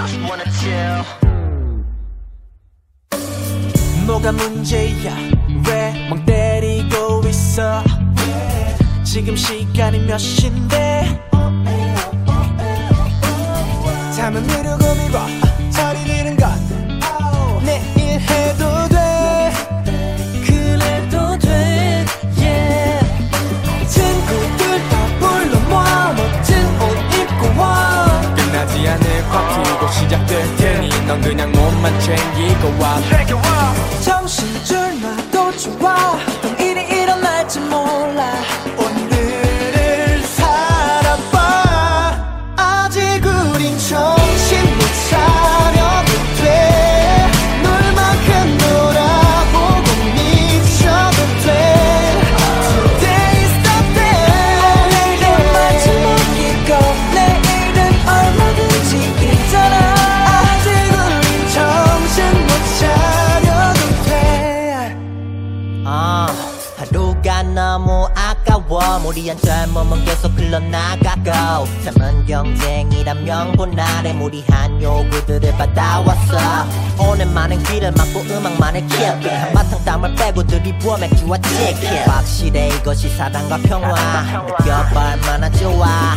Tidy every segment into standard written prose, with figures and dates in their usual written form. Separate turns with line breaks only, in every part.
just wanna chill.
뭐가 문제야 왜 멍 때리고 있어 지금 시간이 몇 시인데 잠은 미루고 미뤄 철이 드는 건 내일 해도 돼 그래도 돼 yeah. 친구들 다 불러 모아 멋진 옷 입고 와 끝나지 않을 파티고 시작될 테니 넌 그냥 몸만 챙기고 와 정신줄 놔도 좋아 어떤 일이 일어날지 몰라 오늘을 살아봐 아직 우린 정신 못 차려도 돼 놀만큼 놀아보고 미쳐도 돼 Today's the day 오늘은 마지막이고 내일은 얼마든지 있잖아 아직 우린 정신 못 차려도 돼 하루가 너무 아까워 무리한 젊음은 계속 흘러나가고 삶은 경쟁이란 명분 아래 무리한 요구들을 받아왔어 오늘 많은 길을 막고 음악만을 킬 한바탕 땀을 빼고 들이부어 맥주와 치킨 확실해 이것이 사랑과 평화 느껴봐 얼마나 좋아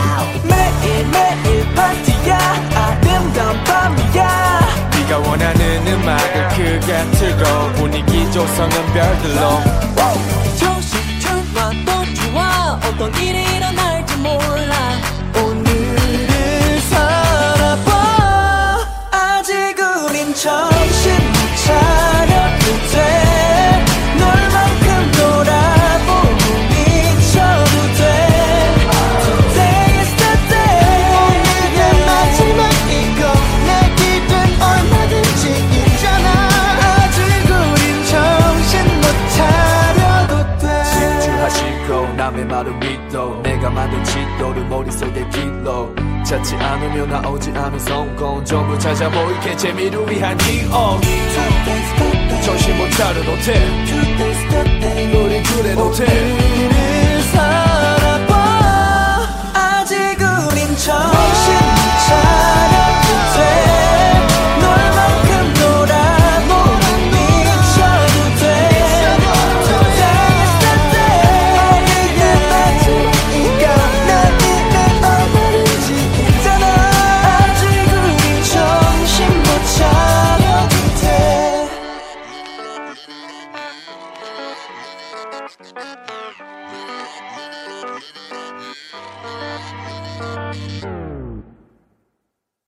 매일매일 파티야 아름다운 밤이야 네가 원하는 음악을 크게 틀고 분위기 조성은 별들로 정신 놔도 좋아 어떤 일이 일어날지 몰라 오늘을 살아봐 아직 우린 정신 못 차려도 돼 놀만큼 놀아보고 미쳐도 돼 Today's the day 오늘의 마지막이고 내일은 얼마든지 있잖아 아직 우린 정신 못 차려도 돼
집중하시고 남의 말을 믿어 내가 만든 지도를 머릿속에 길러 찾지 않으면 나오지 않은 성공 전부 찾아 보이게 재미를 위한 기억 정신 못 차려도 돼 우린 그래도 돼
오늘을 살아봐 아직 우린 정신 못 차려도 돼 놀만큼 놀아보고 미쳐도 돼 Today's the day 오늘의 마지막이고 내일은 얼마든지 있잖아 아직 우린 정신 못 차려도 돼